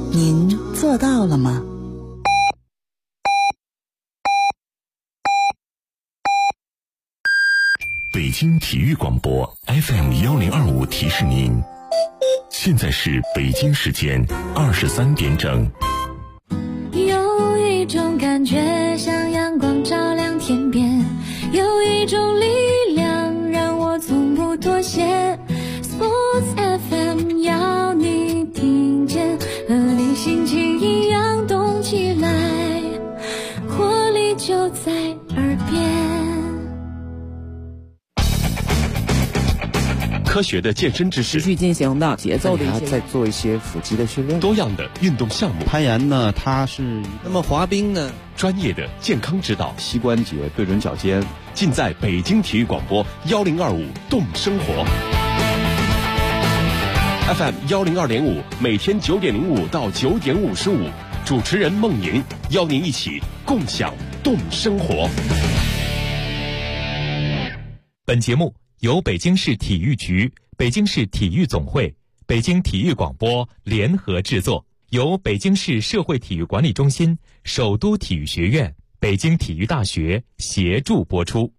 您做到了吗？ 北京体育广播 FM1025提示您，现在是北京时间23点整。 有一种感觉像阳光照亮天边，有一种力量让我从不妥协。 Sports FM 要你听见，和你心情一样动起来，活力就在耳边。 科学的健身知识， 持续进行的节奏的一些， 再做一些腹肌的训练， 多样的运动项目， 攀岩呢，它是那么滑冰呢， 专业的健康指导， 膝关节对准脚尖， 尽在北京体育广播1025动生活 FM102.5，每天9点05到9点55，主持人孟莹邀您一起共享动生活。 本节目由北京市体育局、北京市体育总会、北京体育广播联合制作，由北京市社会体育管理中心、首都体育学院、北京体育大学协助播出。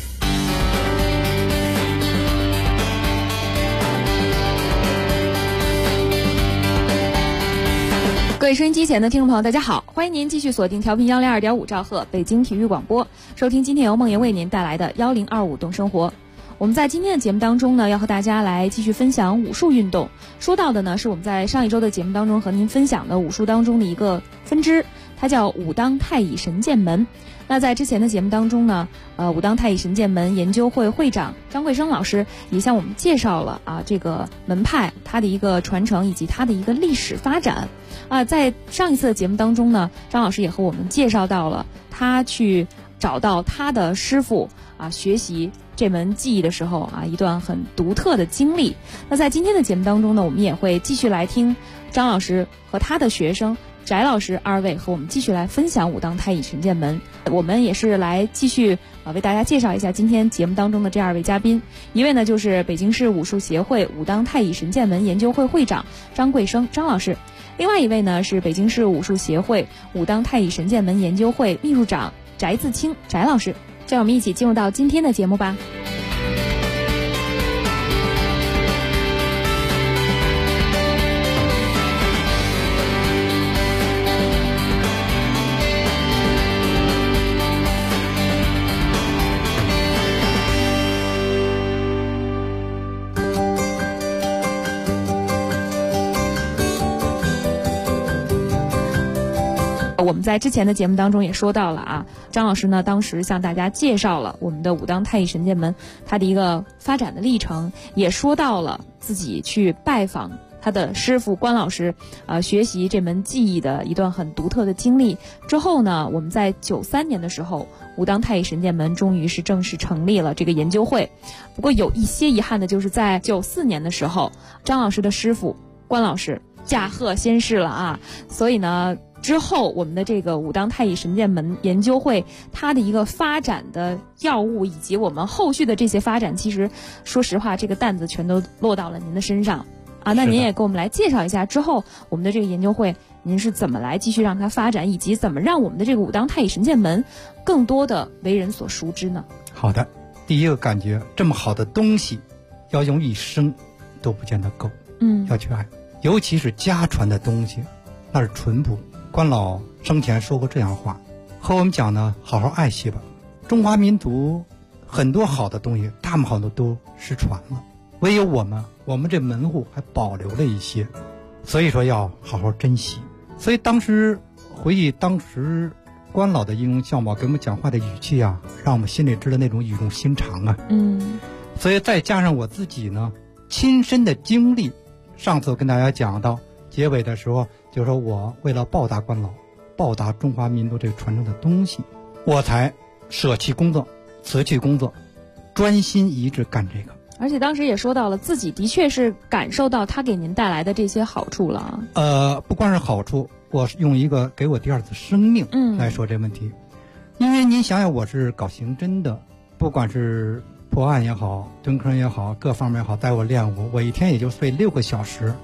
各位收音机前的听众朋友，大家好，欢迎您继续锁定调频102.5兆赫北京体育广播，收听今天由孟莹为您带来的1025动生活。我们在今天的节目当中呢，要和大家来继续分享武术运动。说到的呢，是我们在上一周的节目当中和您分享的武术当中的一个分支，它叫武当太乙神剑门。那在之前的节目当中呢，武当太乙神剑门研究会会长张桂生老师也向我们介绍了这个门派它的一个传承以及它的一个历史发展。在上一次的节目当中呢，张老师也和我们介绍到了他去找到他的师傅学习这门技艺的时候一段很独特的经历。那在今天的节目当中呢，我们也会继续来听张老师和他的学生翟老师二位和我们继续来分享武当太乙神剑门。我们也是来继续为大家介绍一下今天节目当中的这二位嘉宾。一位呢就是北京市武术协会武当太乙神剑门研究会会长张桂生张老师，另外一位呢是北京市武术协会武当太乙神剑门研究会秘书长翟自清翟老师。这样我们一起进入到今天的节目吧。我们在之前的节目当中也说到了张老师呢当时向大家介绍了我们的武当太乙神剑门它的一个发展的历程，也说到了自己去拜访他的师傅关老师学习这门技艺的一段很独特的经历。之后呢，我们在93年的时候，武当太乙神剑门终于是正式成立了这个研究会。不过有一些遗憾的就是在94年的时候，张老师的师傅关老师驾鹤仙逝了所以呢之后我们的这个武当太乙神剑门研究会它的一个发展的要务以及我们后续的这些发展，其实说实话这个担子全都落到了您的身上那您也给我们来介绍一下之后我们的这个研究会您是怎么来继续让它发展，以及怎么让我们的这个武当太乙神剑门更多的为人所熟知呢？ 好的，第一个感觉这么好的东西要用一生都不见得够要去爱，尤其是家传的东西那是淳朴。关老生前说过这样话，和我们讲呢，好好爱惜吧。中华民族很多好的东西大部分好多都失传了，唯有我们这门户还保留了一些，所以说要好好珍惜。所以当时回忆当时关老的音容笑貌给我们讲话的语气让我们心里知道那种语重心长所以再加上我自己呢亲身的经历，上次我跟大家讲到结尾的时候，就是说我为了报答关老，报答中华民族这个传承的东西，我才舍弃工作，辞去工作，专心一致干这个。 而且当时也说到了自己的确是感受到他给您带来的这些好处了不光是好处，我是用一个给我第二次生命来说这问题。因为您想想，我是搞刑侦的，不管是破案也好，蹲坑也好，各方面也好，在我练武，我一天也就睡6个小时，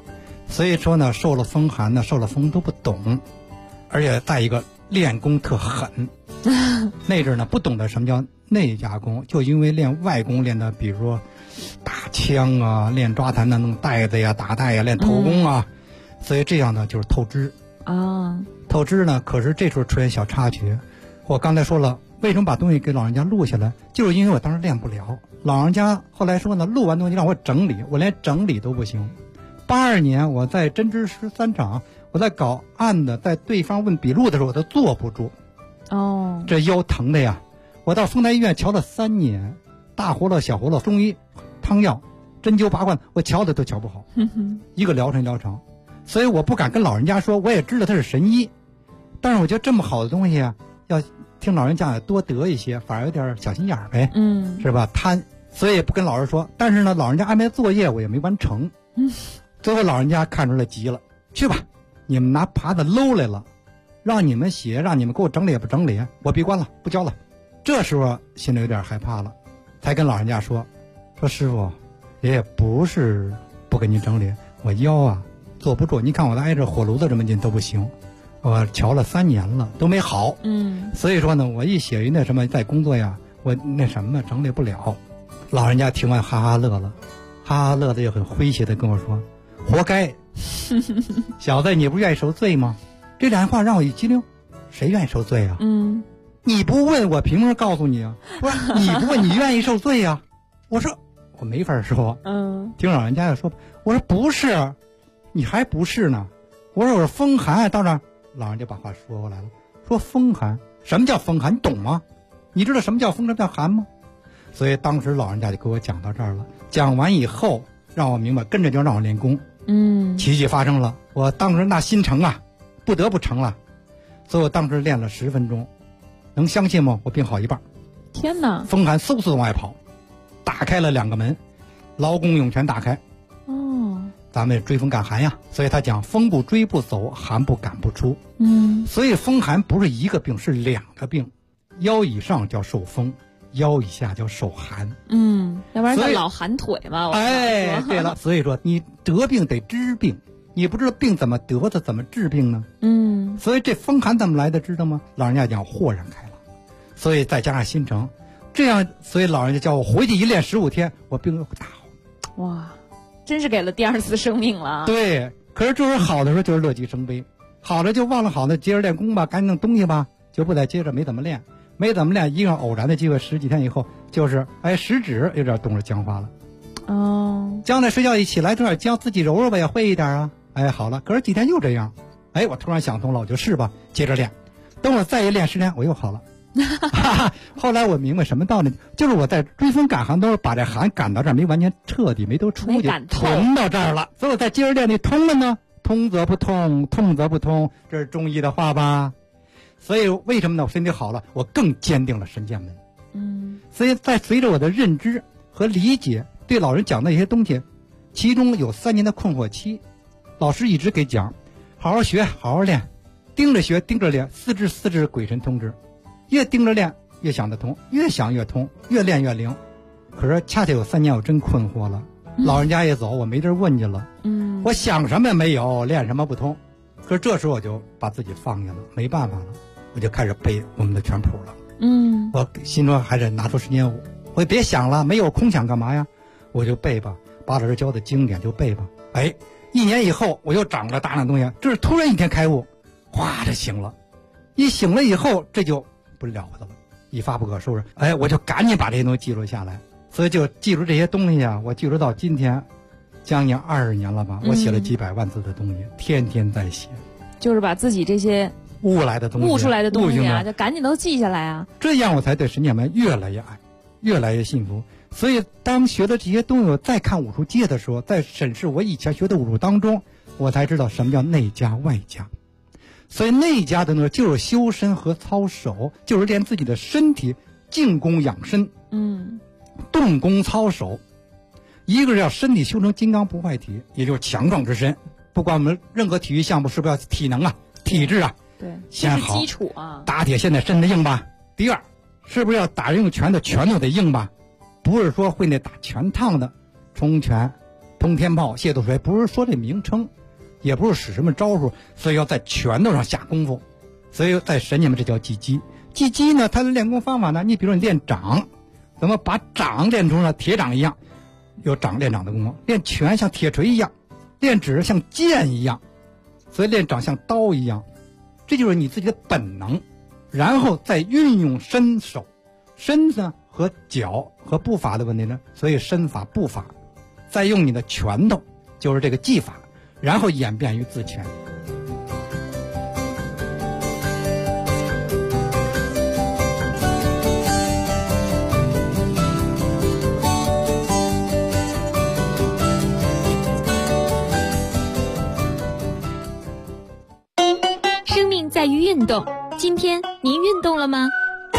所以说呢，受了风寒呢，受了风都不懂，而且再一个练功特狠。那阵儿呢不懂得什么叫内家功，就因为练外功练的，比如说打枪啊，练抓弹的弄带子呀、打带呀，练头功啊，所以这样呢就是透支啊。透支呢，可是这时候出现小插曲。我刚才说了，为什么把东西给老人家录下来，就是因为我当时练不了。老人家后来说呢，录完东西让我整理，我连整理都不行。82年我在针织13场，我在搞案的，在对方问笔录的时候，我都坐不住。这腰疼的呀！我到丰台医院瞧了3年，大活络、小活络、中医、汤药、针灸、拔罐，我瞧的都瞧不好。一个疗程，所以我不敢跟老人家说。我也知道他是神医，但是我觉得这么好的东西啊，要听老人家多得一些，反而有点小心眼儿呗，是吧？贪，所以也不跟老人说。但是呢，老人家安排作业我也没完成。最后老人家看出来急了，去吧，你们拿耙子搂来了，让你们写，让你们给我整理也不整理，我闭关了，不教了。这时候心里有点害怕了，才跟老人家说师傅，也不是不给您整理，我腰啊坐不住，你看我挨着火炉子这么近都不行，我瞧了3年了都没好。所以说呢，我一写一那什么在工作呀，我那什么整理不了。老人家听完哈哈乐了，哈哈乐的也很诙谐的跟我说，活该，小子你不愿意受罪吗？这2句话让我一激灵，谁愿意受罪啊？你不问我凭什么告诉你啊？不是你不问你愿意受罪啊？我说我没法说。听老人家也说，我说不是，你还不是呢。我说风寒到这，老人家把话说过来了，说风寒，什么叫风寒？你懂吗？你知道什么叫风，什么叫寒吗？所以当时老人家就给我讲到这儿了。讲完以后，让我明白，跟着就让我练功。奇迹发生了，我当时那心诚啊，不得不成了。所以我当时练了10分钟，能相信吗？我病好一半。 天哪！ 风寒嗖嗖往外跑，打开了2个门，劳宫涌泉打开。咱们追风赶寒呀，所以他讲风不追不走，寒不赶不出。所以风寒不是一个病，是2个病。腰以上叫受风，腰以下叫受寒。 要不然叫老寒腿嘛。 对了，所以说你得病得治病，你不知道病怎么得的，怎么治病呢？所以这风寒怎么来的，知道吗？老人家讲豁然开朗，所以再加上心诚，这样，所以老人家叫我回去一练15天，我病又大好。 哇，真是给了第2次生命了。 对，可是这时候好的时候就是乐极生悲，好的就忘了好的，接着练功吧，赶紧弄东西吧，就不再接着，没怎么练，一个偶然的机会，10几天以后，就是食指有点动了，僵化了。将来睡觉一起来，有点僵，自己揉揉吧，也会一点啊。好了，可是几天又这样，我突然想通了，我就试吧，接着练。等我再一练10天，我又好了。后来我明白什么道理，就是我在追风赶寒都是把这寒赶到这儿，没完全彻底没都出去，通到这儿了。所以我再接着练，你通了呢？通则不通，痛则不通，这是中医的话吧？所以为什么呢？我身体好了，我更坚定了神剑门。所以在随着我的认知和理解，对老人讲的一些东西，其中有3年的困惑期，老师一直给讲，好好学，好好练，盯着学，盯着练，四肢鬼神通之。越盯着练越想得通，越想越通，越练越灵。可是恰恰有3年我真困惑了，老人家一走，我没地儿问去了。我想什么也没有，练什么不通。可是这时候我就把自己放下了，没办法了，我就开始背我们的全谱了。我心中还是拿出时间，我也别想了，没有空想干嘛呀？我就背吧，把老师教的经典就背吧。1年以后我又长了大量东西，这是突然一天开悟，哗就醒了。一醒了以后，这就不了不得了，一发不可收拾。我就赶紧把这些东西记录下来，所以就记住这些东西啊，我记录到今天，将近20年了吧。我写了几百万字的东西，天天在写， 就是把自己这些悟出来的东西啊，就赶紧都记下来啊。 这样我才对神剑门越来越爱，越来越信服。所以当学了这些东西，我再看武术界的时候，在审视我以前学的武术当中，我才知道什么叫内家外家。所以内家的呢，就是修身和操守，就是练自己的身体，静功养身，动功操守。一个是要身体修成金刚不坏体，也就是强壮之身。不管我们任何体育项目，是不是要体能啊、体质啊？ 对， 先好， 这是基础啊。 打铁现在身子硬吧。第二，是不是要打人用拳的拳头得硬吧？不是说会那打拳趟的冲拳、通天炮、械斗锤，不是说这名称， 也不是使什么招数，所以要在拳头上下功夫。所以在神里面这叫技击。技击呢，它的练功方法呢，你比如你练掌，怎么把掌练出了铁掌一样，有掌练掌的功夫；练拳像铁锤一样，练指像剑一样，所以练掌像刀一样。这就是你自己的本能，然后再运用身手，身呢和脚和步法的问题呢，所以身法步法，再用你的拳头，就是这个技法，然后演变于自拳。 生命在于运动，今天您运动了吗？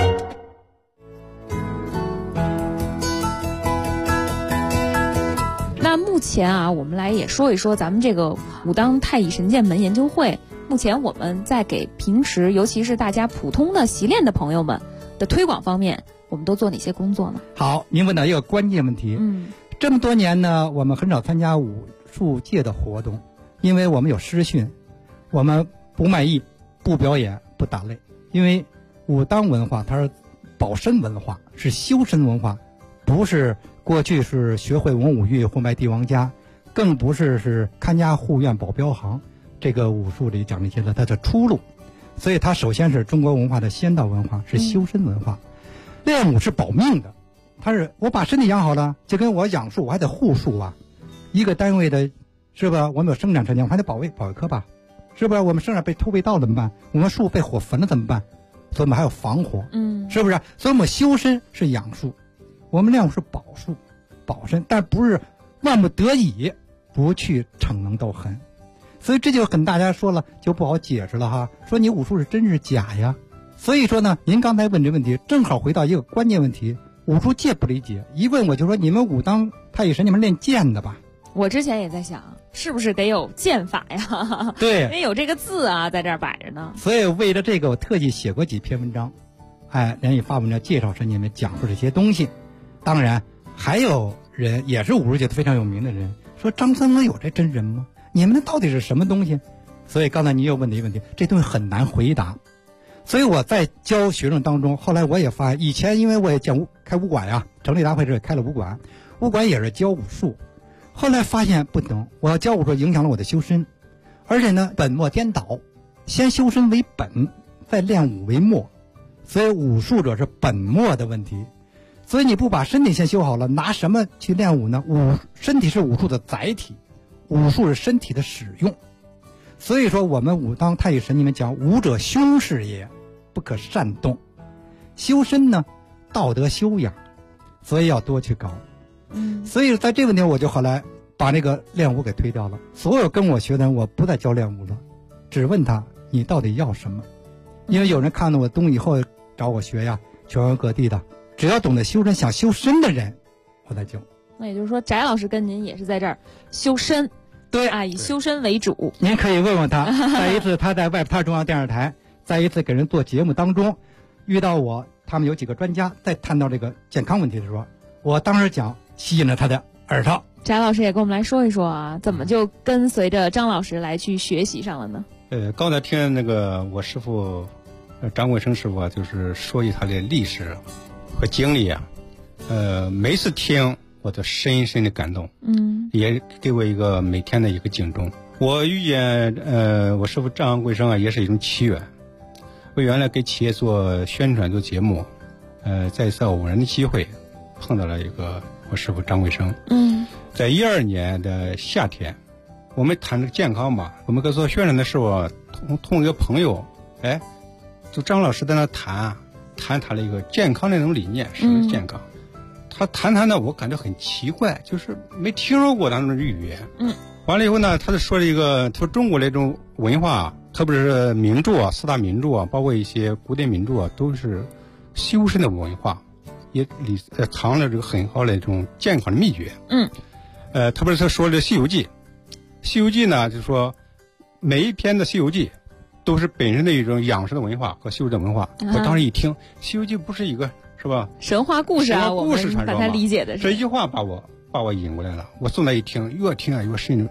那目前啊，我们来也说一说咱们这个武当太乙神剑门研究会，目前我们在给平时尤其是大家普通的习练的朋友们的推广方面，我们都做哪些工作呢？ 好，您问到一个关键问题。这么多年呢，我们很少参加武术界的活动，因为我们有师训，我们不卖艺，不表演，不打擂。因为武当文化它是保身文化，是修身文化，不是过去是学会文武艺，货卖帝王家，更不是看家护院保镖行。这个武术里讲这些的，它的出路。所以它首先是中国文化的仙道文化，是修身文化。练武是保命的，它是我把身体养好了，就跟我养树，我还得护树啊。一个单位的，是吧？我们有生产车间，我还得保卫科吧，是不是？我们生产被偷被盗怎么办？我们树被火焚了怎么办？所以我们还有防火，是不是？所以我们修身是养树，我们练武是保树、保身，但不是万不得已不去逞能斗狠。所以这就跟大家说了，就不好解释了哈。说你武术是真是假呀？所以说呢，您刚才问这问题，正好回到一个关键问题，武术界不理解。一问我就说，你们武当太乙神，你们练剑的吧？ 我之前也在想，是不是得有剑法呀？ 对， 因为有这个字啊，在这儿摆着呢。 所以为了这个，我特地写过几篇文章，连夜发文章介绍神，你们讲述这些东西。当然，还有人也是武术界非常有名的人，说张三丰有这真人吗？你们那到底是什么东西？所以刚才你又问的一个问题，这东西很难回答。所以我在教学生当中，后来我也发现，以前因为我也开武馆呀，成立大会时也开了武馆，武馆也是教武术。后来发现不能，我要教武术影响了我的修身，而且呢本末颠倒，先修身为本，再练武为末，所以武术者是本末的问题。所以你不把身体先修好了，拿什么去练武呢？身体是武术的载体，武术是身体的使用。所以说我们武当太乙神里面讲，武者凶是也，不可擅动。修身呢，道德修养，所以要多去搞。所以在这问题我就后来把那个练武给推掉了。所有跟我学的人，我不再教练武了，只问他你到底要什么。因为有人看到我东以后找我学呀，全国各地的，只要懂得修身想修身的人，我再教。 那也就是说，翟老师跟您也是在这儿修身， 对啊，以修身为主。 您可以问问他。再一次他在外滩中央电视台，再一次给人做节目当中遇到我，他们有几个专家在谈到这个健康问题的时候，我当时讲吸引了他的耳朵。 翟老师也跟我们来说一说啊，怎么就跟随着张老师来去学习上了呢？ 刚才听那个我师傅张贵生师傅就是说起他的历史和经历啊，每次听我都深深的感动，也给我一个每天的一个警钟。我遇见我师傅张贵生啊，也是一种奇缘。我原来给企业做宣传做节目，在一次偶然的机会碰到了一个我师傅张贵生。在2012年的夏天，我们谈这个健康嘛，我们搁做宣传的时候，同一个朋友，就张老师在那谈他的一个健康的那种理念，什么是健康？他谈呢，我感觉很奇怪，就是没听说过他那种语言。完了以后呢，他就说了一个，他说中国的这种文化，特别是名著啊，四大名著啊，包括一些古典名著啊，都是修身的文化，也藏了这个很好的这种健康的秘诀。特别是他说的《西游记》，《西游记》呢，就是说每一篇的《西游记》都是本身的一种养生的文化和修身的文化。我当时一听，《西游记》不是一个是吧？ 神话故事啊， 我们把它理解的是这一句话把我引过来了。我坐那一听，越听啊越深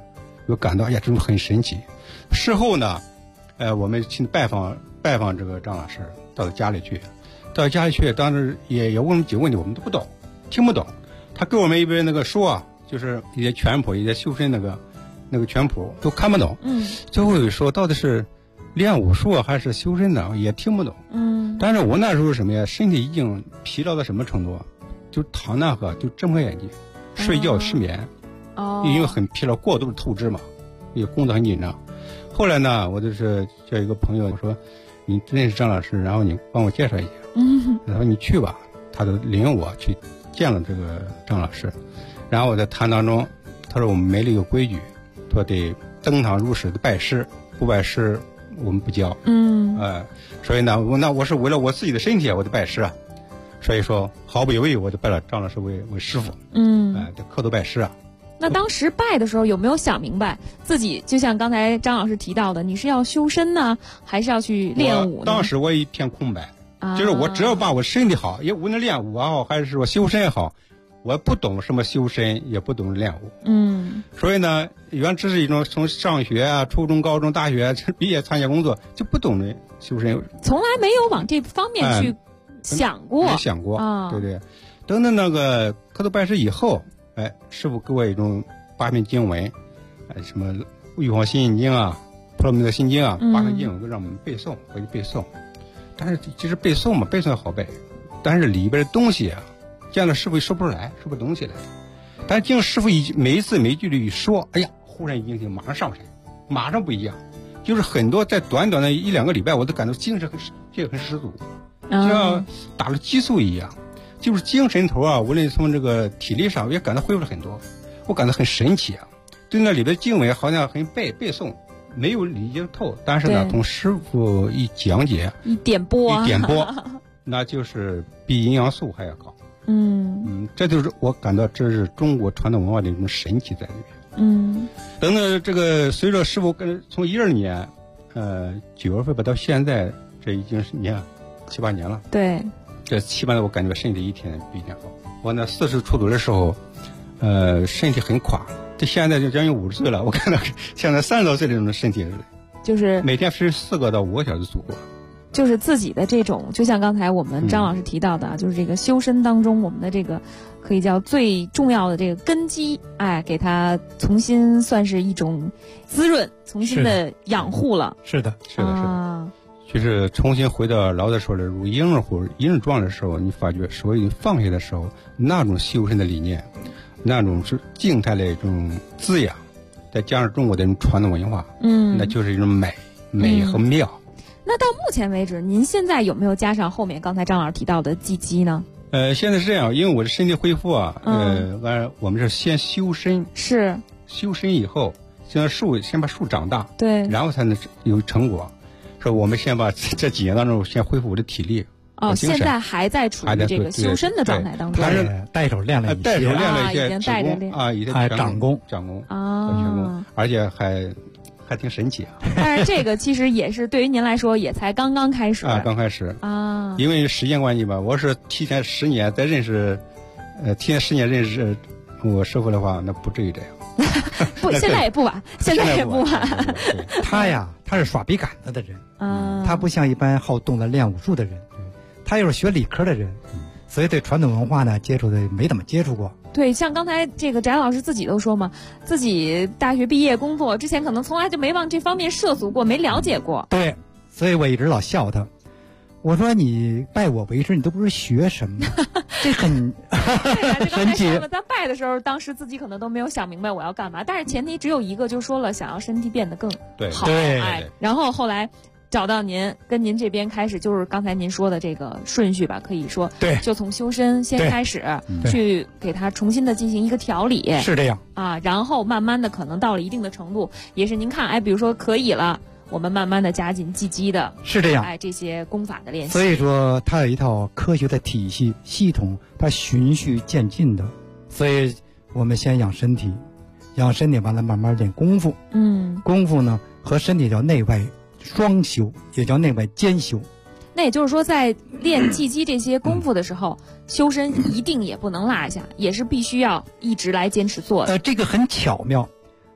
我感到哎呀，这种很神奇。事后呢，我们去拜访这个张老师，到家里去，当时也问几个问题，我们都不懂，听不懂。他给我们一本那个书啊，就是一些拳谱，一些修身那个拳谱都看不懂。最后一说到底是练武术还是修身的，也听不懂。但是我那时候什么呀，身体已经疲劳到什么程度，就躺那个就睁不开眼睛，睡觉失眠。因为很疲劳，过度的透支嘛，也工作很紧张。后来呢，我就是叫一个朋友，我说你认识张老师，然后你帮我介绍一下。然后你去吧，他就领我去见了这个张老师。然后我在谈当中，他说我们没了一个规矩，说得登堂入室的拜师，不拜师我们不教。所以呢，我是为了我自己的身体，我得拜师啊。所以说毫不犹豫，我就拜了张老师为师傅。得磕头拜师啊。 那当时拜的时候有没有想明白自己，就像刚才张老师提到的，你是要修身呢，还是要去练武呢？ 当时我一片空白，就是我只要把我身体好，也无论练武也好，还是说修身也好，我不懂什么修身，也不懂练武。所以呢，原只是一种从上学啊、初中、高中、大学毕业参加工作，就不懂得修身， 从来没有往这方面去想过。 没想过，对对。等到那个磕头拜师以后。师傅给我一种8篇经文，什么《玉皇心印经》啊，《婆罗蜜多心经》啊，8篇经文都让我们背诵，回去背诵。但是其实背诵嘛，背诵好背，但是里边的东西啊，见了师傅说不出来，说不出东西来。但是经师傅每一字每一句的一说，哎呀，忽然一精神，马上上神，马上不一样。就是很多在短短的1-2个礼拜，我都感到精神很十足，就像打了激素一样。就是精神头啊，无论从这个体力上，也感到恢复了很多，我感到很神奇啊。对那里边经文好像很背诵，没有理解透，但是呢，从师傅一讲解、 一点拨， 那就是比营养素还要高。这就是我感到这是中国传统文化的一种神奇在里边。等到这个随着师傅从12年9月份吧到现在，这已经是7、8年了。 对。 这7、8年我感觉身体一天比一天好。我那40出头的时候，身体很垮，这现在就将近50岁了，我看到现在30多岁的这种身体， 就是每天睡4个到5个小时足够。 就是自己的这种，就像刚才我们张老师提到的，就是这个修身当中，我们的这个可以叫最重要的这个根基，给它重新算是一种滋润，重新的养护了。 是的。 就是重新回到老的时候的如婴儿状的时候，你发觉所谓放下的时候，那种修身的理念，那种是静态的一种滋养，再加上中国的传统文化，那就是一种美和妙。 那到目前为止，您现在有没有加上后面刚才张老师提到的积极呢？ 现在是这样，因为我的身体恢复啊，我们是先修身，修身以后，先把树长大， 对， 然后才能有成果。说我们先把这几年当中先恢复我的体力。 现在还在处于这个修身的状态当中。 但是带手练了一些， 已经带着练还长功全功，而且还挺神奇啊。 但是这个其实也是对于您来说也才刚刚开始刚开始啊，因为时间关系吧，我是提前10年再认识，我师傅的话，那不至于这样。 不，现在也不晚，现在也不晚。 他是耍笔杆子的人，他不像一般好动的练武术的人，他又是学理科的人，所以对传统文化呢接触的没怎么接触过。 对，像刚才这个翟老师自己都说嘛，自己大学毕业工作之前可能从来就没往这方面涉足过，没了解过。 对，所以我一直老笑他，我说你拜我为师，你都不是学什么，这很神奇。 在拜的时候，当时自己可能都没有想明白我要干嘛，但是前提只有一个，就说了想要身体变得更好。 对， 然后后来找到您，跟您这边开始，就是刚才您说的这个顺序吧，可以说， 对， 就从修身先开始，去给它重新的进行一个调理， 是这样啊，然后慢慢的可能到了一定的程度，也是您看，比如说可以了。我们慢慢的加紧积极的， 是这样， 这些功法的练习。 所以说，它有一套科学的体系系统，它循序渐进的。所以我们先养身体，完了慢慢练功夫。功夫呢和身体叫内外双修，也叫内外兼修。 那也就是说，在练技击这些功夫的时候，修身一定也不能落下，也是必须要一直来坚持做的。 这个很巧妙。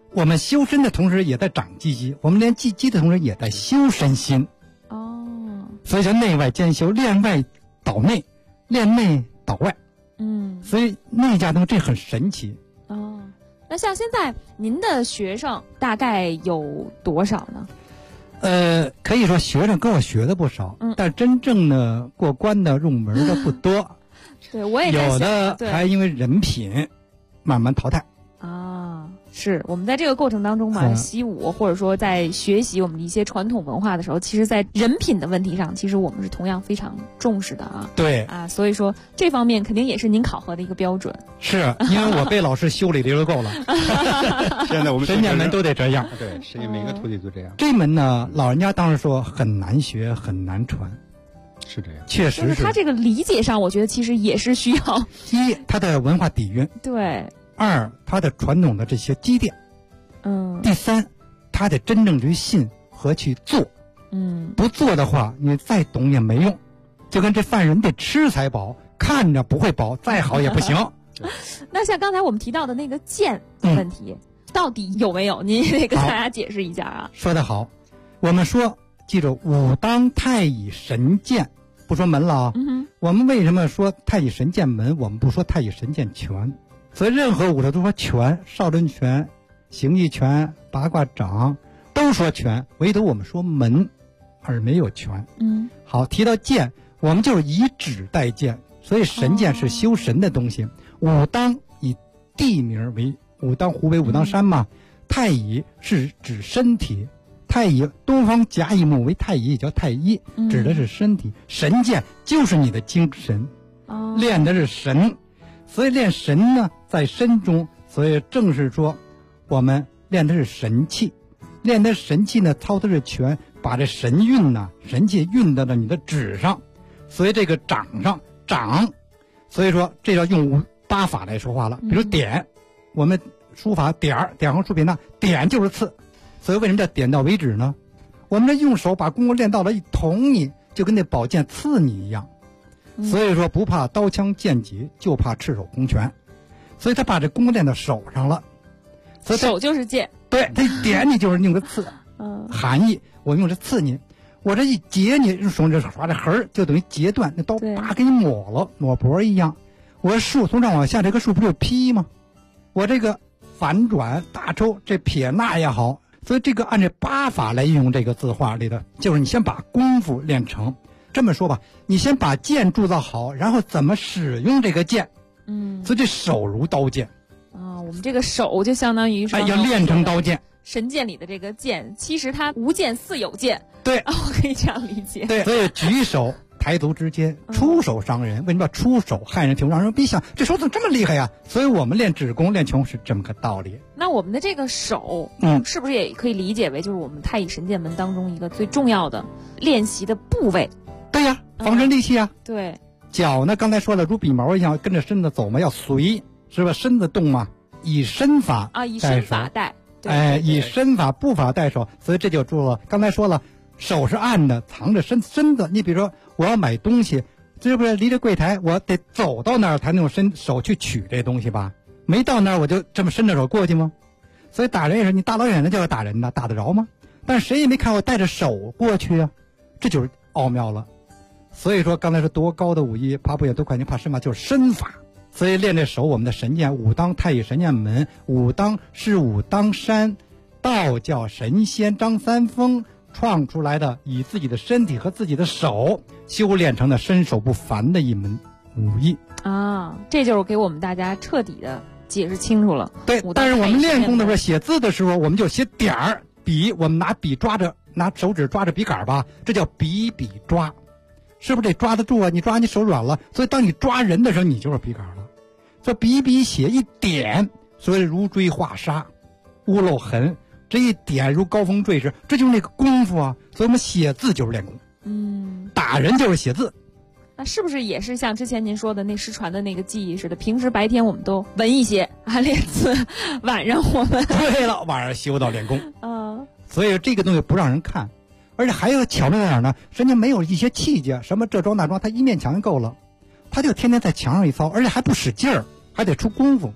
我们修身的同时也在长积极，我们练积极的同时也在修身心。所以叫内外兼修，练外导内，练内导外。所以内家东这很神奇。 那像现在您的学生大概有多少呢？ 可以说学生跟我学的不少，但真正的过关的入门的不多。 对，我也在想， 有的还因为人品慢慢淘汰。 是我们在这个过程当中嘛，习武或者说在学习我们的一些传统文化的时候，其实在人品的问题上，其实我们是同样非常重视的啊。 对所以说这方面肯定也是您考核的一个标准。 是因为我被老师修理的就够了。 现在我们神剑门都得这样。 对，是每个徒弟都这样。 这门呢，老人家当时说很难学，很难传。 是这样， 确实是。他这个理解上，我觉得其实也是需要一，他的文化底蕴。 对。 二，他的传统的这些积淀。第三，他得真正去信和去做。不做的话，你再懂也没用。就跟这饭人得吃才饱，看着不会饱，再好也不行。 那像刚才我们提到的那个剑问题，到底有没有？您也得跟大家解释一下啊。 说得好，我们说，记住武当太乙神剑，不说门了啊。我们为什么说太乙神剑门？我们不说太乙神剑拳。所以任何武术都说拳，少林拳、形意拳、八卦掌都说拳，唯独我们说门，而没有拳。好，提到剑，我们就是以指代剑，所以神剑是修神的东西。武当以地名为武当，湖北武当山嘛。太乙是指身体，太乙东方甲乙木为太乙，也叫太医，指的是身体。神剑就是你的精神，练的是神。所以练神呢，在身中，所以正是说，我们练的是神气，练的神气呢，操的是拳，把这神韵呢、神气运到了你的指上，所以这个掌上掌，所以说这要用八法来说话了。比如点，我们书法点横竖撇捺，点就是刺，所以为什么叫点到为止呢？我们这用手把功夫练到了一捅你，就跟那宝剑刺你一样。所以说不怕刀枪剑戟，就怕赤手空拳。所以他把这功夫练到手上了，所以手就是剑。 对，他一点你就是用个刺，含义我用这刺你，我这一截你，用手这划这痕就等于截断，那刀叭给你抹了，抹脖一样。我竖从上往下，这个竖不就劈吗？我这个反转大抽，这撇捺也好，所以这个按这八法来运用这个字画里的，就是你先把功夫练成。这么说吧，你先把剑铸造好，然后怎么使用这个剑。所以这手如刀剑我们这个手就相当于说要练成刀剑。 神剑里的这个剑，其实它无剑似有剑。 对， 我可以这样理解。 对，所以举手抬足之间，出手伤人。为什么要出手害人？挺让人别想这手怎么这么厉害呀？所以我们练指功练拳是这么个道理。 那我们的这个手，是不是也可以理解为就是我们太乙神剑门当中一个最重要的练习的部位？ 对呀，防身利器啊。 对。 脚呢，刚才说了，如笔毛一样跟着身子走嘛，要随，是吧？身子动嘛，以身法以身法带。 以身法步法带手，所以这就注了。刚才说了，手是暗的，藏着身子。你比如说，我要买东西，这不是离着柜台，我得走到那儿才能用手去取这东西吧？没到那儿我就这么伸着手过去吗？所以打人也是，你大老远的就要打人呢，打得着吗？但是谁也没看我带着手过去啊，这就是奥妙了。所以说刚才是多高的武艺，怕不也多快，你怕身法就是身法。所以练这手，我们的神剑武当太乙神剑门，武当是武当山道教神仙张三丰创出来的，以自己的身体和自己的手修炼成的身手不凡的一门武艺这就是给我们大家彻底的解释清楚了。 对，但是我们练功的时候写字的时候，我们就写点儿笔，我们拿笔抓着，拿手指抓着笔杆吧，这叫笔抓，是不是得抓得住啊？你抓你手软了，所以当你抓人的时候，你就是笔杆了。这笔写一点，所以如锥画沙，屋漏痕，这一点如高峰坠石，这就是那个功夫啊。所以我们写字就是练功，打人就是写字。 那是不是也是像之前您说的那失传的那个技艺似的？平时白天我们都文一些练字，晚上我们对了，晚上修到练功。所以这个东西不让人看，而且还有巧妙在哪儿呢？人家没有一些器械，什么这桩那桩，他一面墙就够了，他就天天在墙上一操，而且还不使劲儿，还得出功夫。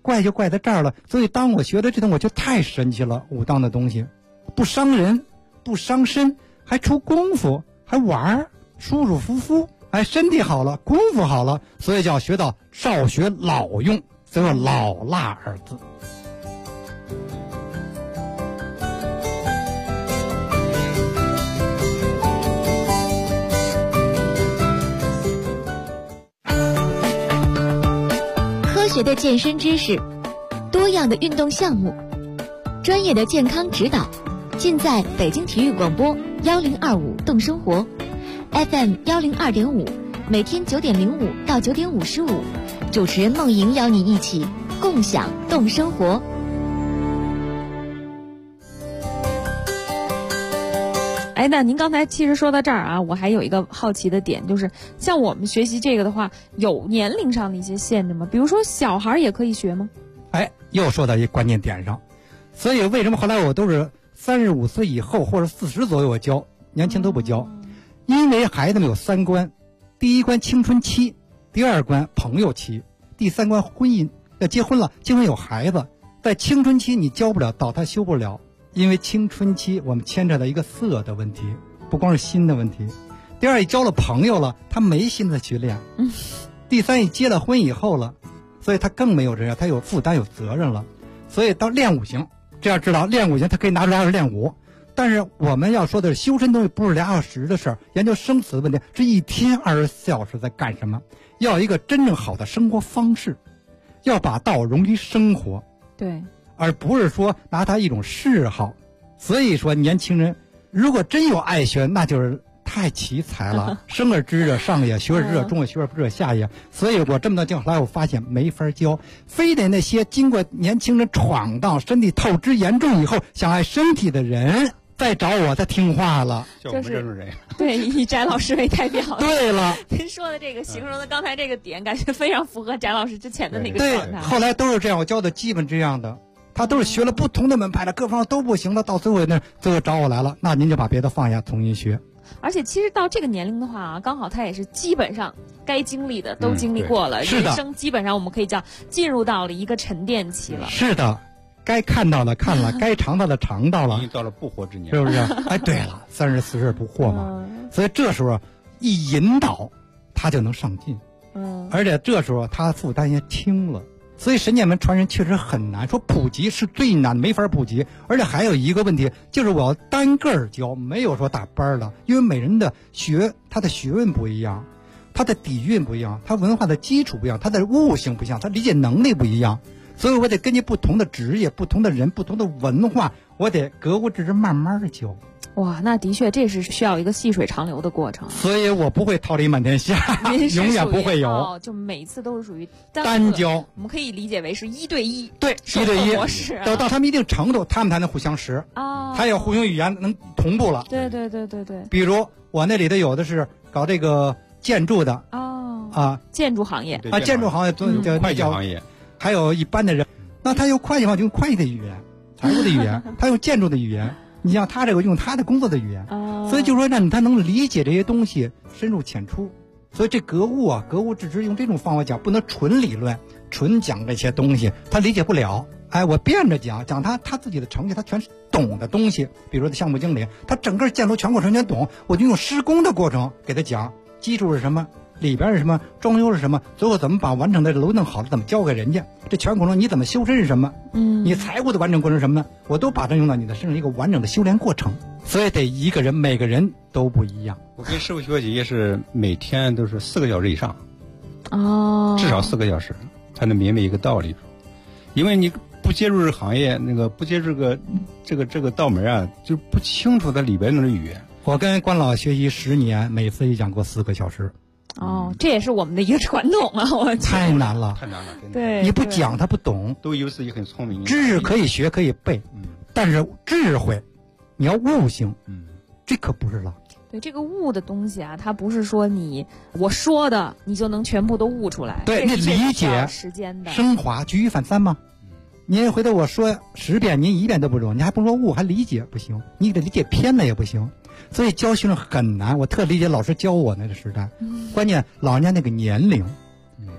怪就怪在这儿了。所以当我学的这东西，我觉得太神奇了。武当的东西，不伤人，不伤身，还出功夫，还玩儿，舒舒服服，哎，身体好了，功夫好了，所以叫学到少学老用，所以说老辣二字。 科学的健身知识，多样的运动项目，专业的健康指导，尽在北京体育广播1025动生活 FM 102.5，每天9点05到9点55，主持人梦莹邀你一起共享动生活。 哎，那您刚才其实说到这儿啊，我还有一个好奇的点，就是像我们学习这个的话，有年龄上的一些限制吗？比如说小孩也可以学吗？ 哎，又说到一关键点上，所以为什么后来我都是35岁以后或者40左右我教，年轻都不教，因为孩子们有3关，第一关青春期，第2关朋友期，第3关婚姻，要结婚了，结婚有孩子，在青春期你教不了，到他修不了。因为青春期我们牵扯到一个色的问题，不光是心的问题。第2，交了朋友了，他没心思去练。第3，结了婚以后了，所以他更没有这样，他有负担有责任了。所以到练武行，这样知道练武行他可以拿出2小时练武，但是我们要说的是修身东西不是2小时的事儿，研究生死的问题是1天24小时在干什么？要一个真正好的生活方式，要把道融于生活。 对。 而不是说拿它一种嗜好。所以说年轻人如果真有爱学，那就是太奇才了。生而知者上也，学而知者中也，学而不知者下也。所以我这么多教后来我发现没法教，非得那些经过年轻人闯荡，身体透支严重以后想爱身体的人再找我，再听话了。 就我们这种人， 对，以翟老师为代表。 对了， 您说的这个形容的刚才这个点，感觉非常符合翟老师之前的那个状态。 对，后来都是这样，我教的基本这样的。他都是学了不同的门派的，各方都不行了，到最后找我来了，那您就把别的放下，重新学。 而且其实到这个年龄的话啊，刚好他也是基本上该经历的都经历过了，人生基本上我们可以叫进入到了一个沉淀期了。 是的，该看到的看了，该尝到的尝到了， 已经到了不惑之年， 是不是？哎，对了，30、40不惑嘛。所以这时候一引导，他就能上进。而且这时候他负担也轻了。所以神剑门传人确实很难，说普及是最难，没法普及。而且还有一个问题，就是我要单个儿教，没有说打班了，因为每人的他的学问不一样，他的底蕴不一样，他文化的基础不一样，他的悟性不一样，他理解能力不一样，所以我得根据不同的职业、不同的人、不同的文化，我得格物致知，慢慢的教。 哇，那的确这是需要一个细水长流的过程。 所以我不会桃李满天下，永远不会有。 就每次都是属于单教。 我们可以理解为是1对1， 对，1对1 模式。 到他们一定程度，他们才能互相识啊，他要互相语言能同步了。 对。 比如我那里头有的是搞这个建筑的建筑行业啊，建筑行业叫会计行业， 还有一般的人，那他用会计行业用会计的语言，财务的语言，他用建筑的语言。你像他这个用他的工作的语言，所以就说让他能理解这些东西，深入浅出。所以这格物致知，用这种方法讲，不能纯理论，纯讲这些东西，他理解不了。哎，我变着讲他自己的成绩，他全是懂的东西。比如说项目经理，他整个建筑全过程全懂，我就用施工的过程给他讲，基础是什么，里边是什么，装修是什么，最后怎么把完整的楼弄好了，怎么交给人家，这全过程你怎么修身是什么，你财务的完整过程是什么呢？我都把它用到你的身上，一个完整的修炼过程。所以得一个人每个人都不一样。 我跟师傅学习也是每天都是4个小时以上，至少4个小时才能明白一个道理。因为你不接触这个行业，不接触这个道门啊，就不清楚它里边的语言。 我跟关老学习10年，每次一讲过4个小时。 这也是我们的一个传统啊！我太难了， 对， 你不讲他不懂。 都以为自己很聪明， 知识可以学可以背，但是智慧，你要悟性，这可不是了。 对，这个悟的东西啊，它不是说我说的你就能全部都悟出来。 对，你理解时间的升华，举一反三吗？您回头我说10遍，您1遍都不中，你还不说悟，还理解不行，你得理解偏了也不行。所以教学生很难，我特理解老师教我那个时代，关键老人家那个年龄，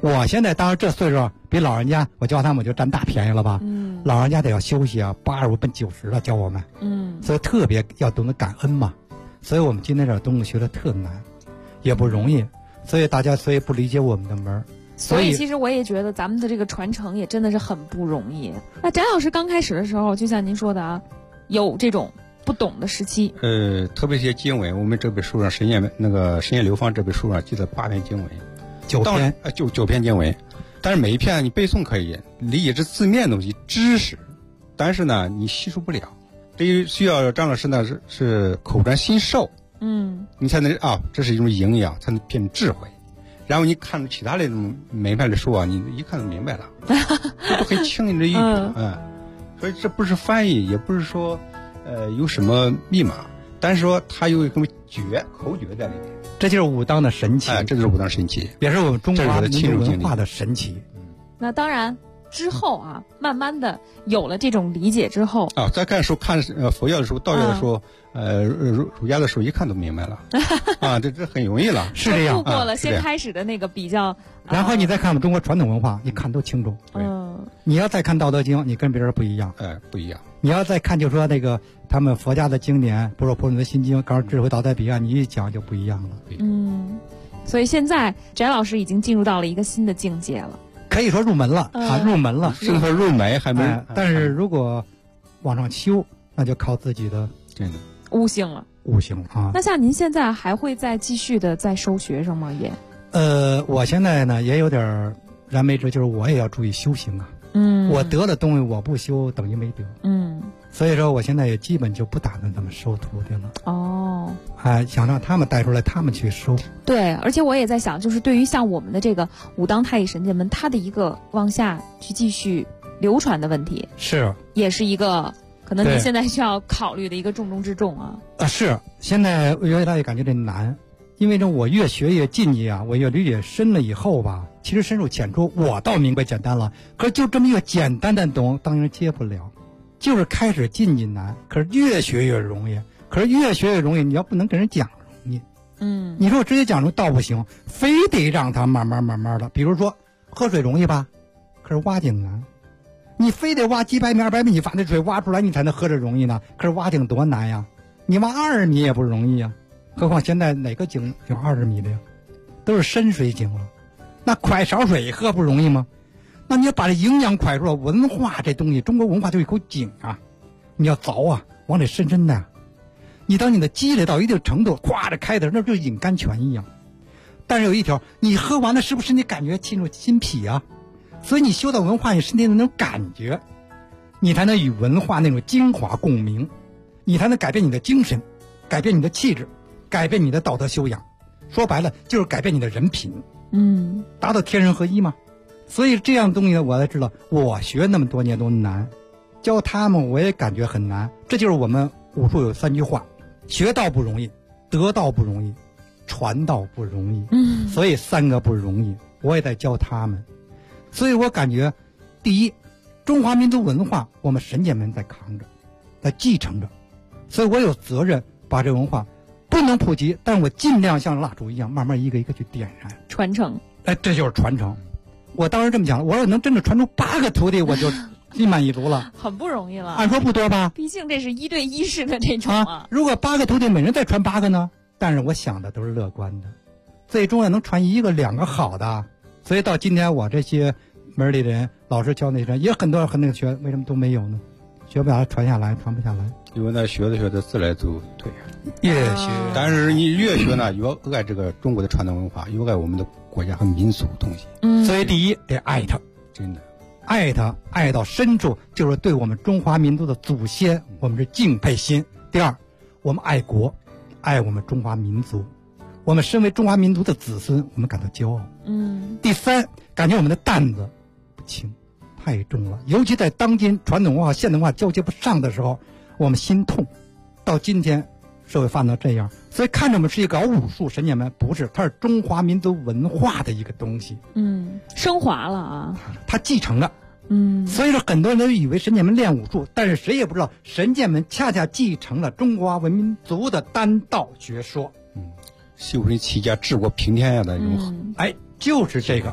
我现在当然这岁数比老人家，我教他们我就占大便宜了吧。老人家得要休息啊，85奔90了教我们。所以特别要懂得感恩嘛。所以我们今天这东西学的特难，也不容易，所以大家不理解我们的门。 所以其实我也觉得咱们的这个传承也真的是很不容易。那翟老师刚开始的时候，就像您说的啊，有这种不懂的时期。 特别一些经文，我们这本书上神仙流芳这本书上记得8篇经文，9篇9篇经文，但是每一篇你背诵可以，理解这字面的东西知识，但是呢你吸收不了。这需要张老师呢是口传心授，你才能这是一种营养，才能变成智慧。然后你看其他的门派的书啊，你一看就明白了，这都很轻易的一种，所以这不是翻译，也不是说有什么密码，但是说它有一种口诀在里面， 这就是武当的神奇， 这就是武当神奇， 也是我们中华民族文化的神奇。 那当然。之后啊，慢慢的有了这种理解之后再看书，看佛教的书、道教的书，儒家的书，一看都明白了这很容易了， 是这样。 度过了先开始的那个比较， 然后你再看我们中国传统文化，一看都清楚。你要再看《道德经》，你跟别人不一样， 不一样。 你要再看，就说那个他们佛家的经典，不说《婆罗门心经》，告诉智慧道德彼岸，你一讲就不一样了。 所以现在翟老师已经进入到了一个新的境界了。 可以说入门了入门了， 是说入门还没。 但是如果往上修，那就靠自己的真的悟性了。 那像您现在还会再继续的再收学生吗？ 我现在呢也有点燃眉之，就是我也要注意修行啊。我得了东西我不修等于没得。所以说我现在也基本就不打算这么收徒弟了。想让他们带出来，他们去收。 对，而且我也在想，就是对于像我们的这个武当太乙神剑门，它的一个往下去继续流传的问题，也是一个可能您现在需要考虑的一个重中之重啊。 是，现在我越来越感觉这难，因为我越学越进去啊，我越理解深了以后吧，其实深入浅出，我倒明白简单了，可是就这么一个简单的懂，当然接不了。就是开始进去难，可是越学越容易。可是越学越容易，你要不能跟人讲容易。你说我直接讲容易倒不行，非得让他慢慢的。比如说喝水容易吧，可是挖井难。你非得挖几百米、200米，你把那水挖出来，你才能喝着容易呢。可是挖井多难呀！你挖20米也不容易呀。何况现在哪个井有20米的呀？都是深水井了。那快勺水喝不容易吗？那你要把这营养快出来，文化这东西，中国文化就一口井啊，你要凿啊，往里深的。你当你的积累到一定程度，咵着开的，那就饮甘泉一样。但是有一条，你喝完了是不是你感觉进入心脾啊？所以你修到文化，你身体的那种感觉，你才能与文化那种精华共鸣，你才能改变你的精神，改变你的气质，改变你的道德修养。说白了，就是改变你的人品。达到天人合一嘛。所以这样东西呢，我才知道，我学那么多年都难，教他们我也感觉很难。这就是我们武术有3句话：学道不容易，得道不容易，传道不容易。所以3个不容易，我也在教他们。所以我感觉，第一，中华民族文化我们神剑门在扛着，在继承着，所以我有责任把这文化不能普及，但我尽量像蜡烛一样，慢慢一个一个去点燃传承。 这就是传承。我当时这么讲了，我要能真的传出8个徒弟，我就心满意足了。 很不容易了， 按说不多吧？ 毕竟这是1对1式的这种如果8个徒弟每人再传8个呢？但是我想的都是乐观的，最终要能传1个、2个好的。所以到今天我这些门里的人，老师教那些也很多那个学，为什么都没有呢？学不了，传下来，传不下来。 因为那学着自来就退。 越学， 但是你越学呢，越爱这个中国的传统文化，越爱我们的国家和民族东西。 所以第一得爱它， 真的爱它，爱到深处，就是对我们中华民族的祖先，我们是敬佩心。第二，我们爱国，爱我们中华民族，我们身为中华民族的子孙，我们感到骄傲。第三，感觉我们的担子不轻，太重了，尤其在当今传统文化、现代文化交接不上的时候，我们心痛。到今天社会发展到这样，所以看着我们是一个搞武术神剑门，不是，它是中华民族文化的一个东西。 升华了啊， 它继承了。所以说很多人都以为神剑门练武术，但是谁也不知道神剑门恰恰继承了中华文民族的丹道学说。 修身齐家治国平天下的融合。 就是这个。